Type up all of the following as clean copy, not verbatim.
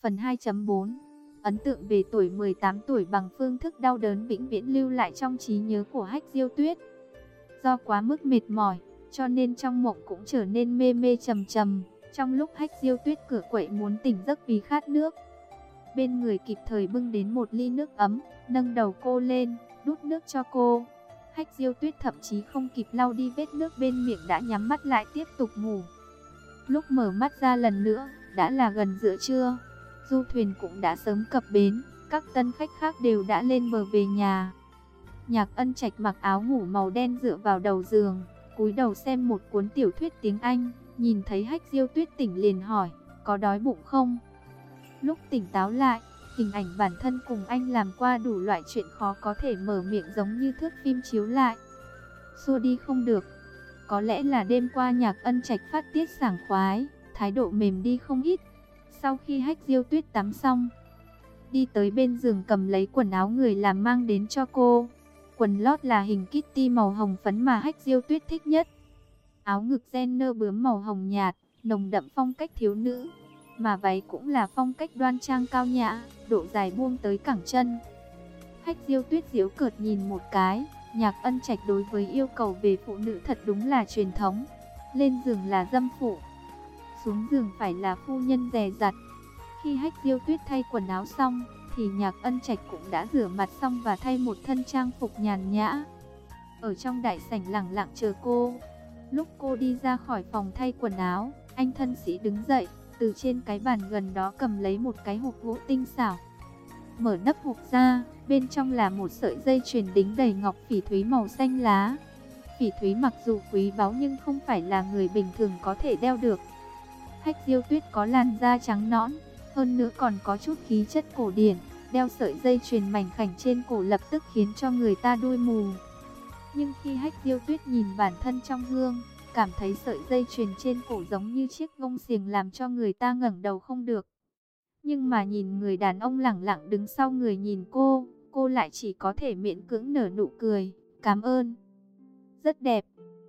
Phần 2.4 Ấn tượng về tuổi 18 tuổi bằng phương thức đau đớn vĩnh viễn lưu lại trong trí nhớ của Hách Diêu Tuyết. Do quá mức mệt mỏi, cho nên trong mộng cũng trở nên mê mê trầm trầm. Trong lúc Hách Diêu Tuyết cửa quậy muốn tỉnh giấc vì khát nước, bên người kịp thời bưng đến một ly nước ấm, nâng đầu cô lên, đút nước cho cô. Hách Diêu Tuyết thậm chí không kịp lau đi vết nước bên miệng đã nhắm mắt lại tiếp tục ngủ. Lúc mở mắt ra lần nữa, đã là gần giữa trưa. Du thuyền cũng đã sớm cập bến, các tân khách khác đều đã lên bờ về nhà. Nhạc Ân Trạch mặc áo ngủ màu đen dựa vào đầu giường, cúi đầu xem một cuốn tiểu thuyết tiếng Anh, nhìn thấy Hách Diêu Tuyết tỉnh liền hỏi, có đói bụng không? Lúc tỉnh táo lại, hình ảnh bản thân cùng anh làm qua đủ loại chuyện khó có thể mở miệng giống như thước phim chiếu lại. Xua đi không được. Có lẽ là đêm qua Nhạc Ân Trạch phát tiết sảng khoái, thái độ mềm đi không ít. Sau khi Hách Diêu Tuyết tắm xong, đi tới bên giường cầm lấy quần áo người làm mang đến cho cô. Quần lót là hình Kitty màu hồng phấn mà Hách Diêu Tuyết thích nhất. Áo ngực ren nơ bướm màu hồng nhạt, nồng đậm phong cách thiếu nữ. Mà váy cũng là phong cách đoan trang cao nhã, độ dài buông tới cẳng chân. Hách Diêu Tuyết giễu cợt nhìn một cái, Nhạc Ân Trạch đối với yêu cầu về phụ nữ thật đúng là truyền thống. Lên giường là dâm phụ, xuống giường phải là phu nhân dè dặt. Khi Hách Diêu Tuyết thay quần áo xong, thì Nhạc Ân Trạch cũng đã rửa mặt xong và thay một thân trang phục nhàn nhã. Ở trong đại sảnh lặng lặng chờ cô. Lúc cô đi ra khỏi phòng thay quần áo, anh thân sĩ đứng dậy, từ trên cái bàn gần đó cầm lấy một cái hộp gỗ tinh xảo. Mở nắp hộp ra, bên trong là một sợi dây chuyền đính đầy ngọc phỉ thúy màu xanh lá. Phỉ thúy mặc dù quý báu nhưng không phải là người bình thường có thể đeo được. Hách Diêu Tuyết có làn da trắng nõn, hơn nữa còn có chút khí chất cổ điển, đeo sợi dây chuyền mảnh khảnh trên cổ lập tức khiến cho người ta đuôi mù. Nhưng khi Hách Diêu Tuyết nhìn bản thân trong gương, cảm thấy sợi dây chuyền trên cổ giống như chiếc gông xiềng làm cho người ta ngẩng đầu không được. Nhưng mà nhìn người đàn ông lẳng lặng đứng sau người nhìn cô lại chỉ có thể miễn cưỡng nở nụ cười, cảm ơn. Rất đẹp.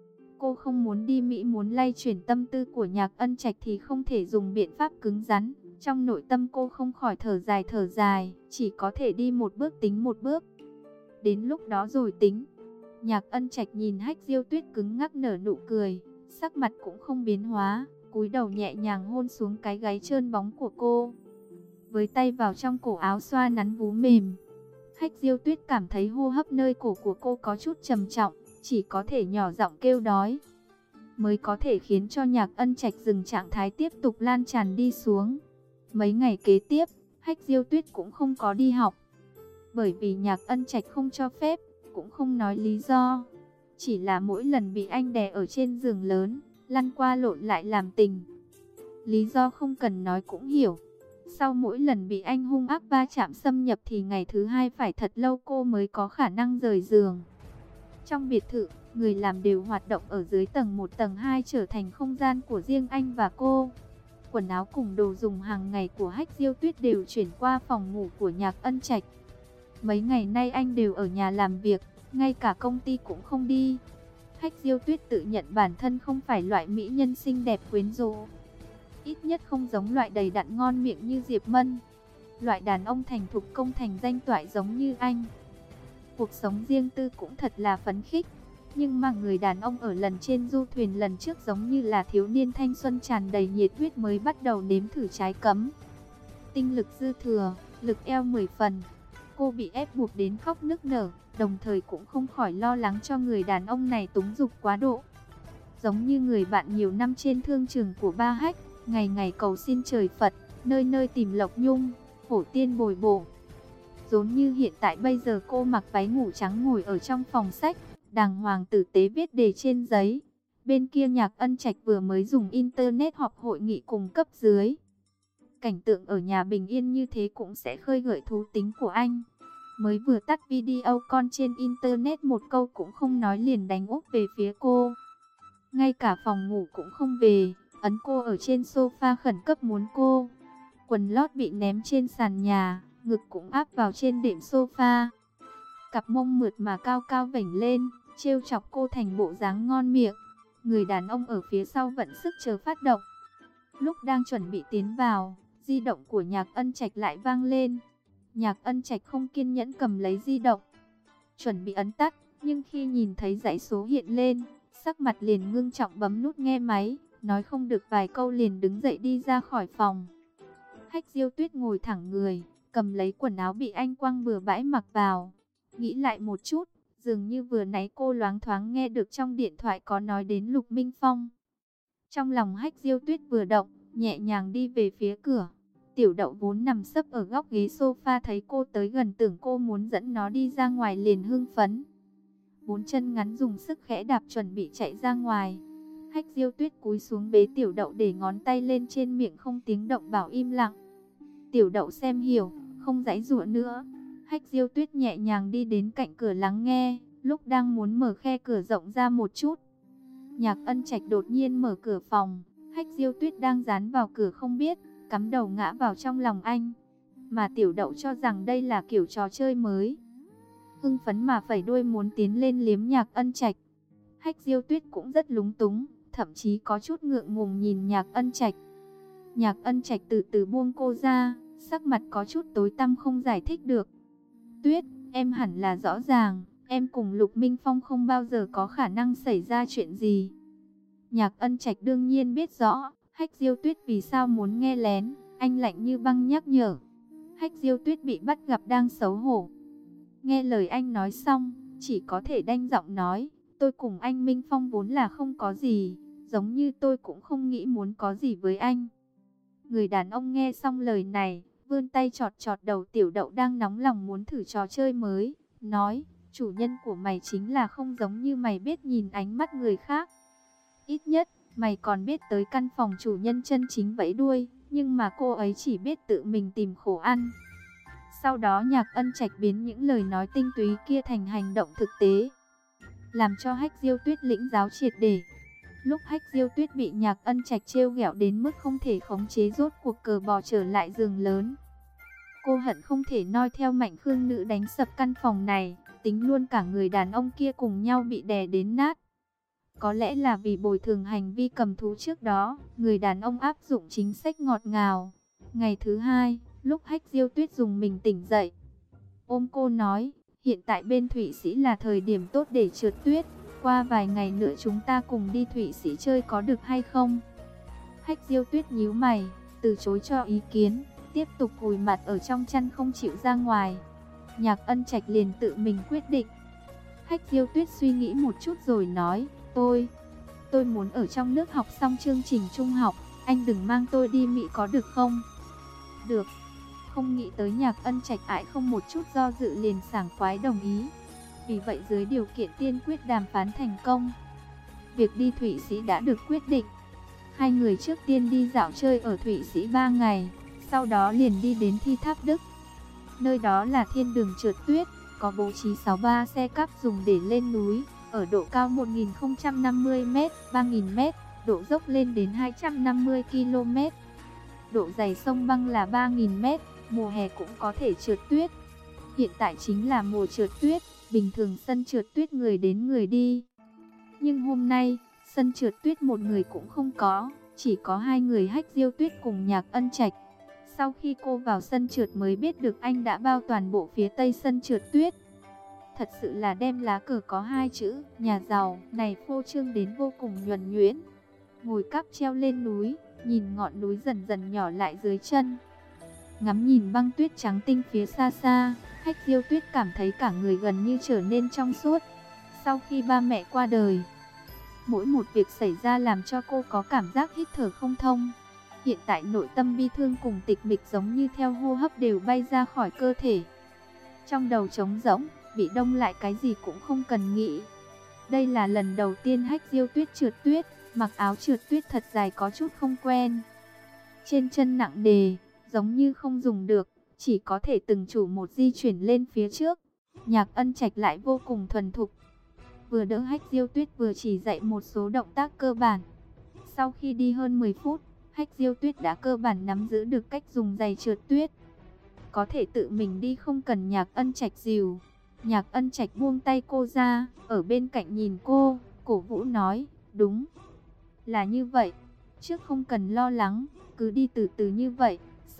Cô không muốn đi Mỹ, muốn lay chuyển tâm tư của Nhạc Ân Trạch thì không thể dùng biện pháp cứng rắn. Trong nội tâm cô không khỏi thở dài, chỉ có thể đi một bước tính một bước. Đến lúc đó rồi tính. Nhạc Ân Trạch nhìn Hách Diêu Tuyết cứng ngắc nở nụ cười, sắc mặt cũng không biến hóa, cúi đầu nhẹ nhàng hôn xuống cái gáy trơn bóng của cô. Với tay vào trong cổ áo xoa nắn vú mềm. Hách Diêu Tuyết cảm thấy hô hấp nơi cổ của cô có chút trầm trọng, chỉ có thể nhỏ giọng kêu đói, mới có thể khiến cho Nhạc Ân Trạch dừng trạng thái tiếp tục lan tràn đi xuống. Mấy ngày kế tiếp, Hách Diêu Tuyết cũng không có đi học, bởi vì Nhạc Ân Trạch không cho phép, cũng không nói lý do. Chỉ là mỗi lần bị anh đè ở trên giường lớn, lăn qua lộn lại làm tình. Lý do không cần nói cũng hiểu. Sau mỗi lần bị anh hung ác va chạm xâm nhập thì ngày thứ hai phải thật lâu cô mới có khả năng rời giường. Trong biệt thự, người làm đều hoạt động ở dưới tầng 1 tầng 2 trở thành không gian của riêng anh và cô. Quần áo cùng đồ dùng hàng ngày của Hách Diêu Tuyết đều chuyển qua phòng ngủ của Nhạc Ân Trạch. Mấy ngày nay anh đều ở nhà làm việc, ngay cả công ty cũng không đi. Hách Diêu Tuyết tự nhận bản thân không phải loại mỹ nhân xinh đẹp quyến rũ, ít nhất không giống loại đầy đặn ngon miệng như Diệp Mân, loại đàn ông thành thục công thành danh toại giống như anh. Cuộc sống riêng tư cũng thật là phấn khích, nhưng mà người đàn ông ở lần trên du thuyền lần trước giống như là thiếu niên thanh xuân tràn đầy nhiệt huyết mới bắt đầu nếm thử trái cấm. Tinh lực dư thừa, lực eo 10 phần. Cô bị ép buộc đến khóc nức nở, đồng thời cũng không khỏi lo lắng cho người đàn ông này túng dục quá độ. Giống như người bạn nhiều năm trên thương trường của ba Hách, ngày ngày cầu xin trời Phật, nơi nơi tìm lộc nhung, hổ tiên bồi bổ. Giống như hiện tại bây giờ cô mặc váy ngủ trắng ngồi ở trong phòng sách, đàng hoàng tử tế viết đề trên giấy. Bên kia Nhạc Ân Trạch vừa mới dùng internet họp hội nghị cùng cấp dưới. Cảnh tượng ở nhà bình yên như thế cũng sẽ khơi gợi thú tính của anh. Mới vừa tắt video con trên internet một câu cũng không nói liền đánh úp về phía cô. Ngay cả phòng ngủ cũng không về, ấn cô ở trên sofa khẩn cấp muốn cô. Quần lót bị ném trên sàn nhà, ngực cũng áp vào trên đệm sofa. Cặp mông mượt mà cao cao vểnh lên, trêu chọc cô thành bộ dáng ngon miệng. Người đàn ông ở phía sau vẫn sức chờ phát động. Lúc đang chuẩn bị tiến vào, Di động của Nhạc Ân Trạch lại vang lên. Nhạc Ân Trạch không kiên nhẫn cầm lấy di động, chuẩn bị ấn tắt, nhưng khi nhìn thấy dãy số hiện lên, sắc mặt liền ngưng trọng bấm nút nghe máy, nói không được vài câu liền đứng dậy đi ra khỏi phòng. Hách Diêu Tuyết ngồi thẳng người, cầm lấy quần áo bị anh quăng bừa bãi mặc vào. Nghĩ lại một chút, dường như vừa nãy cô loáng thoáng nghe được trong điện thoại có nói đến Lục Minh Phong. Trong lòng Hách Diêu Tuyết vừa động, nhẹ nhàng đi về phía cửa. Tiểu Đậu vốn nằm sấp ở góc ghế sofa thấy cô tới gần tưởng cô muốn dẫn nó đi ra ngoài liền hưng phấn. Bốn chân ngắn dùng sức khẽ đạp chuẩn bị chạy ra ngoài. Hách Diêu Tuyết cúi xuống bế Tiểu Đậu để ngón tay lên trên miệng không tiếng động bảo im lặng. Tiểu Đậu xem hiểu, không giãy giụa nữa. Hách Diêu Tuyết nhẹ nhàng đi đến cạnh cửa lắng nghe, lúc đang muốn mở khe cửa rộng ra một chút. Nhạc Ân Trạch đột nhiên mở cửa phòng, Hách Diêu Tuyết đang dán vào cửa không biết, cắm đầu ngã vào trong lòng anh. Mà Tiểu Đậu cho rằng đây là kiểu trò chơi mới. Hưng phấn mà phẩy đuôi muốn tiến lên liếm Nhạc Ân Trạch. Hách Diêu Tuyết cũng rất lúng túng, thậm chí có chút ngượng ngùng nhìn Nhạc Ân Trạch. Nhạc Ân Trạch từ từ buông cô ra, sắc mặt có chút tối tăm không giải thích được. Tuyết, em hẳn là rõ ràng, em cùng Lục Minh Phong không bao giờ có khả năng xảy ra chuyện gì. Nhạc Ân Trạch đương nhiên biết rõ, Hách Diêu Tuyết vì sao muốn nghe lén, anh lạnh như băng nhắc nhở. Hách Diêu Tuyết bị bắt gặp đang xấu hổ. Nghe lời anh nói xong, chỉ có thể đanh giọng nói, tôi cùng anh Minh Phong vốn là không có gì, giống như tôi cũng không nghĩ muốn có gì với anh. Người đàn ông nghe xong lời này, vươn tay chọt chọt đầu Tiểu Đậu đang nóng lòng muốn thử trò chơi mới, nói, chủ nhân của mày chính là không giống như mày biết nhìn ánh mắt người khác. Ít nhất, mày còn biết tới căn phòng chủ nhân chân chính vẫy đuôi, nhưng mà cô ấy chỉ biết tự mình tìm khổ ăn. Sau đó Nhạc Ân Trạch biến những lời nói tinh túy kia thành hành động thực tế, làm cho Hách Diêu Tuyết lĩnh giáo triệt để. Lúc Hách Diêu Tuyết bị Nhạc Ân Trạch trêu ghẹo đến mức không thể khống chế, rốt cuộc cờ bò trở lại giường lớn. Cô hận không thể noi theo Mạnh Khương Nữ đánh sập căn phòng này, tính luôn cả người đàn ông kia cùng nhau bị đè đến nát. Có lẽ là vì bồi thường hành vi cầm thú trước đó, người đàn ông áp dụng chính sách ngọt ngào. Ngày thứ hai, lúc Hách Diêu Tuyết dùng mình tỉnh dậy, ôm cô nói, hiện tại bên Thụy Sĩ là thời điểm tốt để trượt tuyết. Qua vài ngày nữa chúng ta cùng đi Thụy Sĩ chơi có được hay không? Hách Diêu Tuyết nhíu mày, từ chối cho ý kiến, tiếp tục vùi mặt ở trong chăn không chịu ra ngoài. Nhạc Ân Trạch liền tự mình quyết định. Hách Diêu Tuyết suy nghĩ một chút rồi nói, tôi muốn ở trong nước học xong chương trình trung học, anh đừng mang tôi đi Mỹ có được không? Được. Không nghĩ tới Nhạc Ân Trạch ải không một chút do dự liền sảng khoái đồng ý. Vì vậy dưới điều kiện tiên quyết đàm phán thành công, việc đi Thụy Sĩ đã được quyết định. Hai người trước tiên đi dạo chơi ở Thụy Sĩ 3 ngày, sau đó liền đi đến Thi Tháp Đức. Nơi đó là thiên đường trượt tuyết, có bố trí 63 xe cáp dùng để lên núi, ở độ cao 1050m, 3000m, độ dốc lên đến 250 km. Độ dày sông băng là 3000m, mùa hè cũng có thể trượt tuyết. Hiện tại chính là mùa trượt tuyết, bình thường sân trượt tuyết người đến người đi. Nhưng hôm nay, sân trượt tuyết một người cũng không có, chỉ có hai người Hách Diêu Tuyết cùng Nhạc Ân Trạch. Sau khi cô vào sân trượt mới biết được anh đã bao toàn bộ phía tây sân trượt tuyết. Thật sự là đem lá cờ có hai chữ nhà giàu này phô trương đến vô cùng nhuần nhuyễn. Ngồi cáp treo lên núi, nhìn ngọn núi dần dần nhỏ lại dưới chân, ngắm nhìn băng tuyết trắng tinh phía xa xa, Hách Diêu Tuyết cảm thấy cả người gần như trở nên trong suốt. Sau khi ba mẹ qua đời, mỗi một việc xảy ra làm cho cô có cảm giác hít thở không thông. Hiện tại nội tâm bi thương cùng tịch mịch giống như theo hô hấp đều bay ra khỏi cơ thể. Trong đầu trống rỗng, bị đông lại, cái gì cũng không cần nghĩ. Đây là lần đầu tiên Hách Diêu Tuyết trượt tuyết, mặc áo trượt tuyết thật dài có chút không quen. Trên chân nặng nề, giống như không dùng được, chỉ có thể từng chủ một di chuyển lên phía trước. Nhạc Ân Trạch lại vô cùng thuần thục, vừa đỡ Hách Diêu Tuyết vừa chỉ dạy một số động tác cơ bản. Sau khi đi hơn 10 phút, Hách Diêu Tuyết đã cơ bản nắm giữ được cách dùng giày trượt tuyết, có thể tự mình đi không cần Nhạc Ân Trạch dìu. Nhạc Ân Trạch buông tay cô ra, ở bên cạnh nhìn cô, cổ vũ nói, đúng là như vậy, trước không cần lo lắng, cứ đi từ từ như vậy,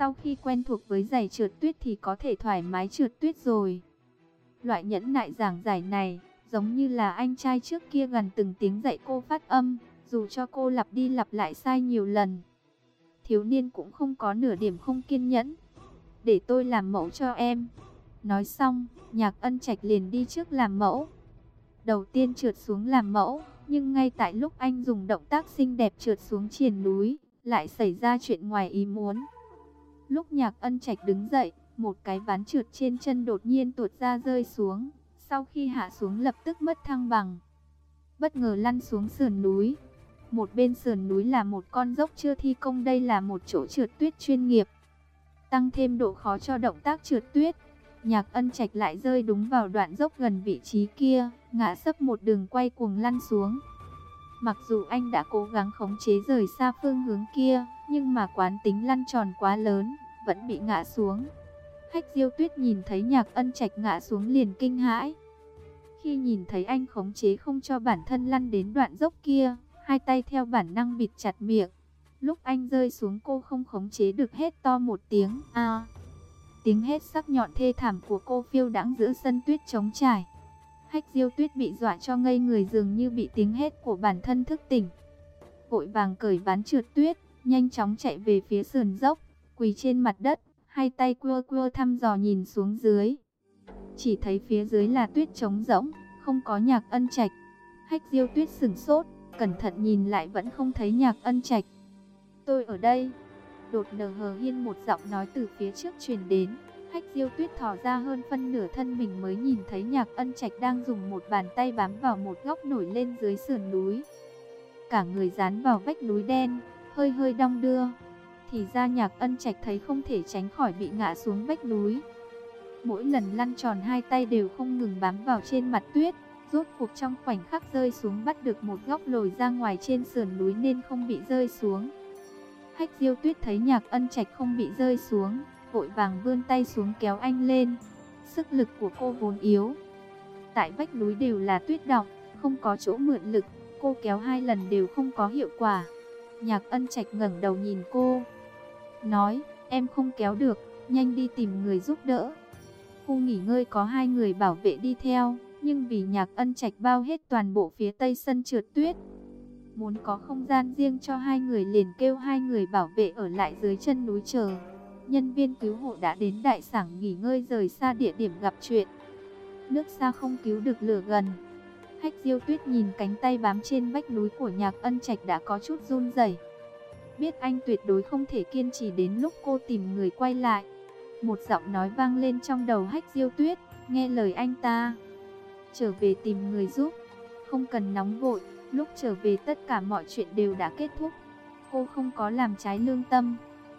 Sau khi quen thuộc với giày trượt tuyết thì có thể thoải mái trượt tuyết rồi. Loại nhẫn nại giảng giải này, giống như là anh trai trước kia gần từng tiếng dạy cô phát âm, dù cho cô lặp đi lặp lại sai nhiều lần. Thiếu niên cũng không có nửa điểm không kiên nhẫn. Để tôi làm mẫu cho em. Nói xong, Nhạc Ân Trạch liền đi trước làm mẫu. Đầu tiên trượt xuống làm mẫu, nhưng ngay tại lúc anh dùng động tác xinh đẹp trượt xuống triền núi, lại xảy ra chuyện ngoài ý muốn. Lúc Nhạc Ân Trạch đứng dậy, một cái ván trượt trên chân đột nhiên tuột ra rơi xuống. Sau khi hạ xuống lập tức mất thăng bằng, bất ngờ lăn xuống sườn núi. Một bên sườn núi là một con dốc chưa thi công, đây là một chỗ trượt tuyết chuyên nghiệp, tăng thêm độ khó cho động tác trượt tuyết. Nhạc Ân Trạch lại rơi đúng vào đoạn dốc gần vị trí kia, ngã sấp một đường quay cuồng lăn xuống. Mặc dù anh đã cố gắng khống chế rời xa phương hướng kia, nhưng mà quán tính lăn tròn quá lớn, vẫn bị ngã xuống. Hách Diêu Tuyết nhìn thấy Nhạc Ân Trạch ngã xuống liền kinh hãi. Khi nhìn thấy anh khống chế không cho bản thân lăn đến đoạn dốc kia, hai tay theo bản năng bịt chặt miệng. Lúc anh rơi xuống cô không khống chế được hét to một tiếng a. Tiếng hét sắc nhọn thê thảm của cô phiêu đãng giữa sân tuyết trống trải. Hách Diêu Tuyết bị dọa cho ngây người, dường như bị tiếng hét của bản thân thức tỉnh. Vội vàng cởi ván trượt tuyết, nhanh chóng chạy về phía sườn dốc, quỳ trên mặt đất, hai tay quơ quơ thăm dò nhìn xuống dưới. Chỉ thấy phía dưới là tuyết trống rỗng, không có Nhạc Ân Trạch. Hách Diêu Tuyết sửng sốt, cẩn thận nhìn lại vẫn không thấy Nhạc Ân Trạch. Tôi ở đây. Đột ngờ hờ hiên một giọng nói từ phía trước truyền đến. Hách Diêu Tuyết thò ra hơn phân nửa thân mình mới nhìn thấy Nhạc Ân Trạch đang dùng một bàn tay bám vào một góc nổi lên dưới sườn núi. Cả người dán vào vách núi đen, hơi hơi đong đưa. Thì ra Nhạc Ân Trạch thấy không thể tránh khỏi bị ngã xuống vách núi. Mỗi lần lăn tròn hai tay đều không ngừng bám vào trên mặt tuyết. Rốt cuộc trong khoảnh khắc rơi xuống bắt được một góc lồi ra ngoài trên sườn núi nên không bị rơi xuống. Hách Diêu Tuyết thấy Nhạc Ân Trạch không bị rơi xuống, vội vàng vươn tay xuống kéo anh lên. Sức lực của cô vốn yếu. Tại vách núi đều là tuyết đọng, không có chỗ mượn lực, cô kéo 2 lần đều không có hiệu quả. Nhạc Ân Trạch ngẩng đầu nhìn cô, nói, em không kéo được, nhanh đi tìm người giúp đỡ. Khu nghỉ ngơi có 2 người bảo vệ đi theo, nhưng vì Nhạc Ân Trạch bao hết toàn bộ phía tây sân trượt tuyết, muốn có không gian riêng cho 2 người liền kêu 2 người bảo vệ ở lại dưới chân núi chờ. Nhân viên cứu hộ đã đến đại sảnh nghỉ ngơi rời xa địa điểm gặp chuyện. Nước xa không cứu được lửa gần. Hách Diêu Tuyết nhìn cánh tay bám trên vách núi của Nhạc Ân Trạch đã có chút run rẩy. Biết anh tuyệt đối không thể kiên trì đến lúc cô tìm người quay lại. Một giọng nói vang lên trong đầu Hách Diêu Tuyết, nghe lời anh ta. Trở về tìm người giúp, không cần nóng vội, lúc trở về tất cả mọi chuyện đều đã kết thúc. Cô không có làm trái lương tâm,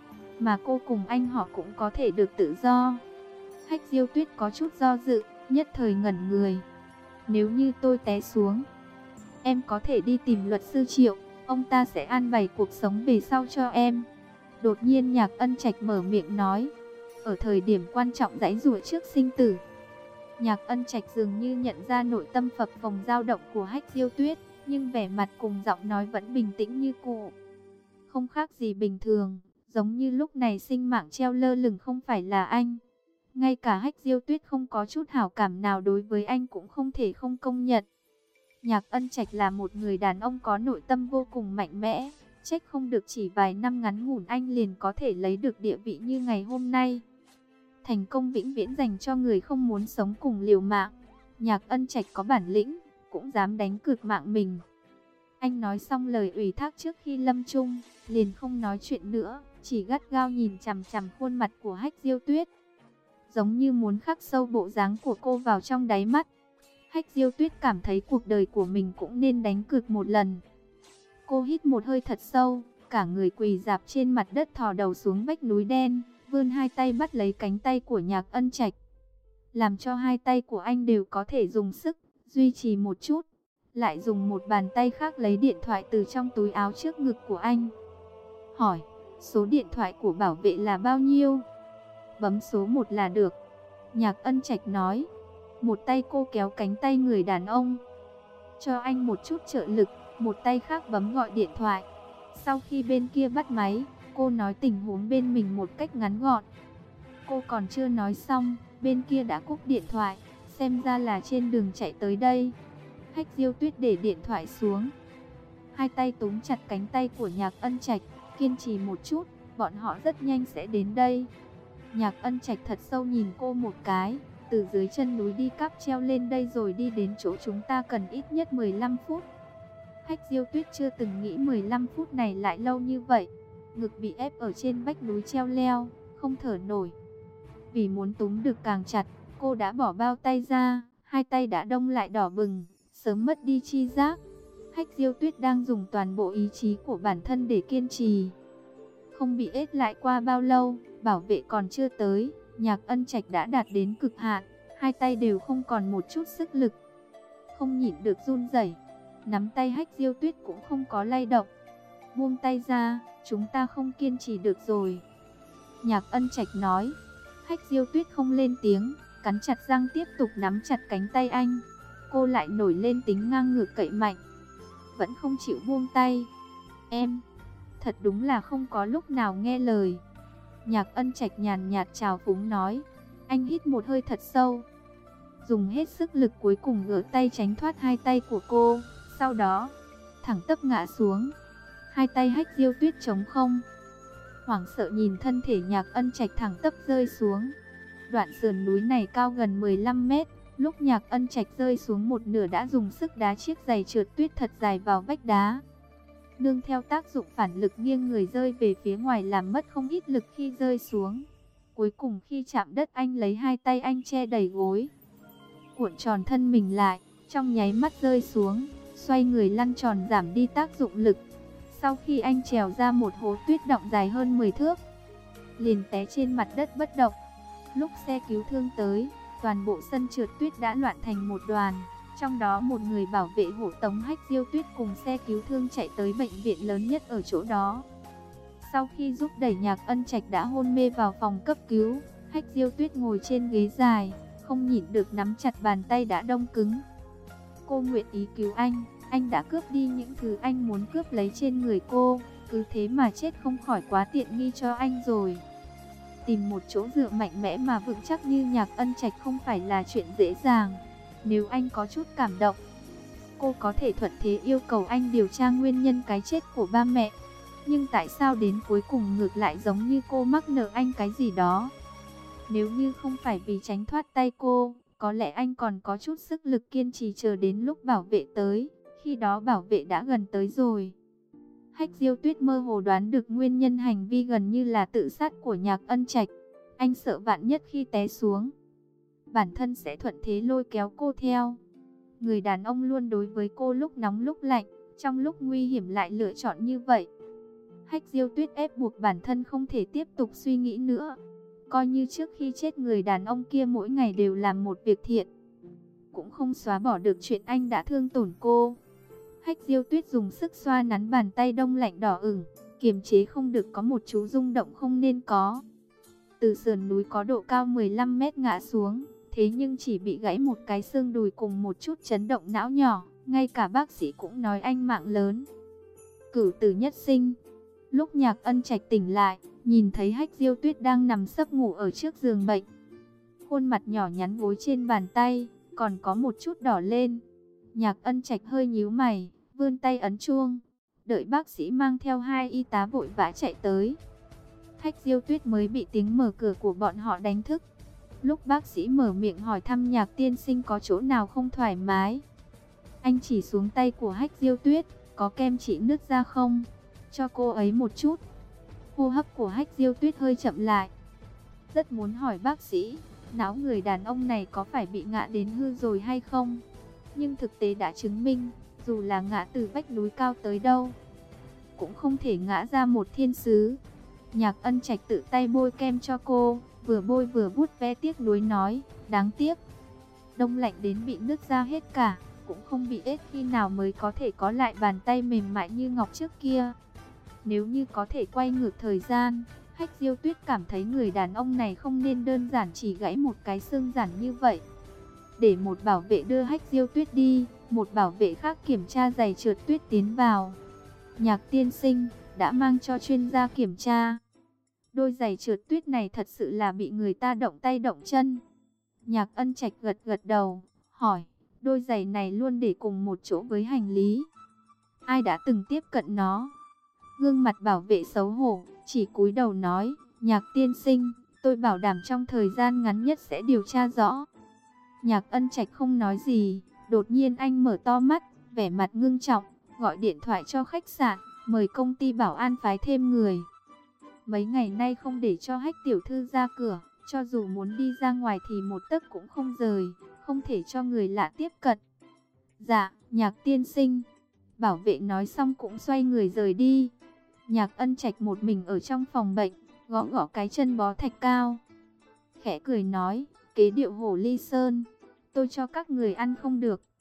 mà cô cùng anh họ cũng có thể được tự do. Hách Diêu Tuyết có chút do dự, nhất thời ngẩn người. Nếu như tôi té xuống, em có thể đi tìm luật sư Triệu, ông ta sẽ an bài cuộc sống về sau cho em. Đột nhiên Nhạc Ân Trạch mở miệng nói, ở thời điểm quan trọng giãy giụa trước sinh tử. Nhạc Ân Trạch dường như nhận ra nội tâm phập phồng dao động của Hách Diêu Tuyết, nhưng vẻ mặt cùng giọng nói vẫn bình tĩnh như cũ. Không khác gì bình thường, giống như lúc này sinh mạng treo lơ lửng không phải là anh. Ngay cả Hách Diêu Tuyết không có chút hảo cảm nào đối với anh cũng không thể không công nhận. Nhạc Ân Trạch là một người đàn ông có nội tâm vô cùng mạnh mẽ, trách không được chỉ vài năm ngắn ngủn anh liền có thể lấy được địa vị như ngày hôm nay. Thành công vĩnh viễn dành cho người không muốn sống cùng liều mạng. Nhạc Ân Trạch có bản lĩnh, cũng dám đánh cược mạng mình. Anh nói xong lời ủy thác trước khi lâm chung, liền không nói chuyện nữa, chỉ gắt gao nhìn chằm chằm khuôn mặt của Hách Diêu Tuyết, giống như muốn khắc sâu bộ dáng của cô vào trong đáy mắt. Hách Diêu Tuyết cảm thấy cuộc đời của mình cũng nên đánh cược một lần. Cô hít một hơi thật sâu, cả người quỳ rạp trên mặt đất thò đầu xuống vách núi đen, vươn hai tay bắt lấy cánh tay của Nhạc Ân Trạch, làm cho hai tay của anh đều có thể dùng sức, duy trì một chút, lại dùng một bàn tay khác lấy điện thoại từ trong túi áo trước ngực của anh. Hỏi, số điện thoại của bảo vệ là bao nhiêu? Bấm số 1 là được. Nhạc Ân Trạch nói. Một tay cô kéo cánh tay người đàn ông, cho anh một chút trợ lực, một tay khác bấm gọi điện thoại. Sau khi bên kia bắt máy, Cô nói tình huống bên mình một cách ngắn gọn. Cô còn chưa nói xong, bên kia đã cúp điện thoại, xem ra là trên đường chạy tới đây. Hách Diêu Tuyết để điện thoại xuống, hai tay túm chặt cánh tay của Nhạc Ân Trạch, kiên trì một chút, bọn họ rất nhanh sẽ đến đây. Nhạc Ân Trạch thật sâu nhìn cô một cái, từ dưới chân núi đi cáp treo lên đây rồi đi đến chỗ chúng ta cần ít nhất 15 phút. Hách Diêu Tuyết chưa từng nghĩ 15 phút này lại lâu như vậy. Ngực bị ép ở trên vách núi treo leo, không thở nổi. Vì muốn túm được càng chặt, cô đã bỏ bao tay ra, hai tay đã đông lại đỏ bừng, sớm mất đi chi giác. Hách Diêu Tuyết đang dùng toàn bộ ý chí của bản thân để kiên trì. Không bị ép lại qua bao lâu, bảo vệ còn chưa tới, Nhạc Ân Trạch đã đạt đến cực hạn, hai tay đều không còn một chút sức lực. Không nhịn được run rẩy, nắm tay Hách Diêu Tuyết cũng không có lay động. Buông tay ra, chúng ta không kiên trì được rồi. Nhạc Ân Trạch nói. Hách Diêu Tuyết không lên tiếng, cắn chặt răng tiếp tục nắm chặt cánh tay anh. Cô lại nổi lên tính ngang ngược cậy mạnh, vẫn không chịu buông tay. Em, thật đúng là không có lúc nào nghe lời. Nhạc Ân Trạch nhàn nhạt trào phúng nói. Anh hít một hơi thật sâu, dùng hết sức lực cuối cùng gỡ tay tránh thoát hai tay của cô. Sau đó, thẳng tắp ngã xuống. Hai tay Hách Diêu Tuyết trống không, hoảng sợ nhìn thân thể Nhạc Ân Trạch thẳng tắp rơi xuống. Đoạn sườn núi này cao gần 15 mét, lúc Nhạc Ân Trạch rơi xuống một nửa đã dùng sức đá chiếc giày trượt tuyết thật dài vào vách đá. Nương theo tác dụng phản lực nghiêng người rơi về phía ngoài làm mất không ít lực khi rơi xuống. Cuối cùng khi chạm đất anh lấy hai tay anh che đầy gối, cuộn tròn thân mình lại, trong nháy mắt rơi xuống, xoay người lăn tròn giảm đi tác dụng lực. Sau khi anh trèo ra một hố tuyết động dài hơn 10 thước, liền té trên mặt đất bất động. Lúc xe cứu thương tới, toàn bộ sân trượt tuyết đã loạn thành một đoàn. Trong đó một người bảo vệ hộ tống Hách Diêu Tuyết cùng xe cứu thương chạy tới bệnh viện lớn nhất ở chỗ đó. Sau khi giúp đẩy Nhạc Ân Trạch đã hôn mê vào phòng cấp cứu, Hách Diêu Tuyết ngồi trên ghế dài, không nhịn được nắm chặt bàn tay đã đông cứng. Cô nguyện ý cứu anh đã cướp đi những thứ anh muốn cướp lấy trên người cô, cứ thế mà chết không khỏi quá tiện nghi cho anh rồi. Tìm một chỗ dựa mạnh mẽ mà vững chắc như Nhạc Ân Trạch không phải là chuyện dễ dàng. Nếu anh có chút cảm động, cô có thể thuận thế yêu cầu anh điều tra nguyên nhân cái chết của ba mẹ. Nhưng tại sao đến cuối cùng ngược lại giống như cô mắc nợ anh cái gì đó? Nếu như không phải vì tránh thoát tay cô, có lẽ anh còn có chút sức lực kiên trì chờ đến lúc bảo vệ tới. Khi đó bảo vệ đã gần tới rồi. Hách Diêu Tuyết mơ hồ đoán được nguyên nhân hành vi gần như là tự sát của Nhạc Ân Trạch. Anh sợ vạn nhất khi té xuống, bản thân sẽ thuận thế lôi kéo cô theo. Người đàn ông luôn đối với cô lúc nóng lúc lạnh, trong lúc nguy hiểm lại lựa chọn như vậy. Hách Diêu Tuyết ép buộc bản thân không thể tiếp tục suy nghĩ nữa. Coi như trước khi chết người đàn ông kia mỗi ngày đều làm một việc thiện, cũng không xóa bỏ được chuyện anh đã thương tổn cô. Hách Diêu Tuyết dùng sức xoa nắn bàn tay đông lạnh đỏ ửng, kiềm chế không được có một chú rung động không nên có. Từ sườn núi có độ cao 15 mét ngã xuống, thế nhưng chỉ bị gãy một cái xương đùi cùng một chút chấn động não nhỏ, ngay cả bác sĩ cũng nói anh mạng lớn. Cửu tử nhất sinh. Lúc Nhạc Ân Trạch tỉnh lại, nhìn thấy Hách Diêu Tuyết đang nằm sấp ngủ ở trước giường bệnh. Khuôn mặt nhỏ nhắn gối trên bàn tay, còn có một chút đỏ lên. Nhạc Ân Trạch hơi nhíu mày, vươn tay ấn chuông. Đợi bác sĩ mang theo hai y tá vội vã chạy tới, Hách Diêu Tuyết mới bị tiếng mở cửa của bọn họ đánh thức. Lúc bác sĩ mở miệng hỏi thăm Nhạc tiên sinh có chỗ nào không thoải mái, anh chỉ xuống tay của Hách Diêu Tuyết. Có kem trị nứt da không? Cho cô ấy một chút. Hô hấp của Hách Diêu Tuyết hơi chậm lại. Rất muốn hỏi bác sĩ, não người đàn ông này có phải bị ngã đến hư rồi hay không? Nhưng thực tế đã chứng minh, dù là ngã từ vách núi cao tới đâu, cũng không thể ngã ra một thiên sứ. Nhạc Ân Trạch tự tay bôi kem cho cô, vừa bôi vừa vuốt ve tiếc nuối nói, đáng tiếc, đông lạnh đến bị nứt ra hết cả, cũng không bị ết khi nào mới có thể có lại bàn tay mềm mại như ngọc trước kia. Nếu như có thể quay ngược thời gian, Hách Diêu Tuyết cảm thấy người đàn ông này không nên đơn giản chỉ gãy một cái xương giản như vậy. Để một bảo vệ đưa Hách Diêu Tuyết đi, một bảo vệ khác kiểm tra giày trượt tuyết tiến vào. Nhạc tiên sinh, đã mang cho chuyên gia kiểm tra. Đôi giày trượt tuyết này thật sự là bị người ta động tay động chân. Nhạc Ân Trạch gật gật đầu, hỏi, đôi giày này luôn để cùng một chỗ với hành lý. Ai đã từng tiếp cận nó? Gương mặt bảo vệ xấu hổ, chỉ cúi đầu nói, Nhạc tiên sinh, tôi bảo đảm trong thời gian ngắn nhất sẽ điều tra rõ. Nhạc Ân Trạch không nói gì, đột nhiên anh mở to mắt, vẻ mặt ngưng trọng, gọi điện thoại cho khách sạn, mời công ty bảo an phái thêm người. Mấy ngày nay không để cho Hách tiểu thư ra cửa, cho dù muốn đi ra ngoài thì một tấc cũng không rời, không thể cho người lạ tiếp cận. Dạ, Nhạc tiên sinh. Bảo vệ nói xong cũng xoay người rời đi. Nhạc Ân Trạch một mình ở trong phòng bệnh, gõ gõ cái chân bó thạch cao. Khẽ cười nói, kế điệu Hồ Ly Sơn, tôi cho các người ăn không được.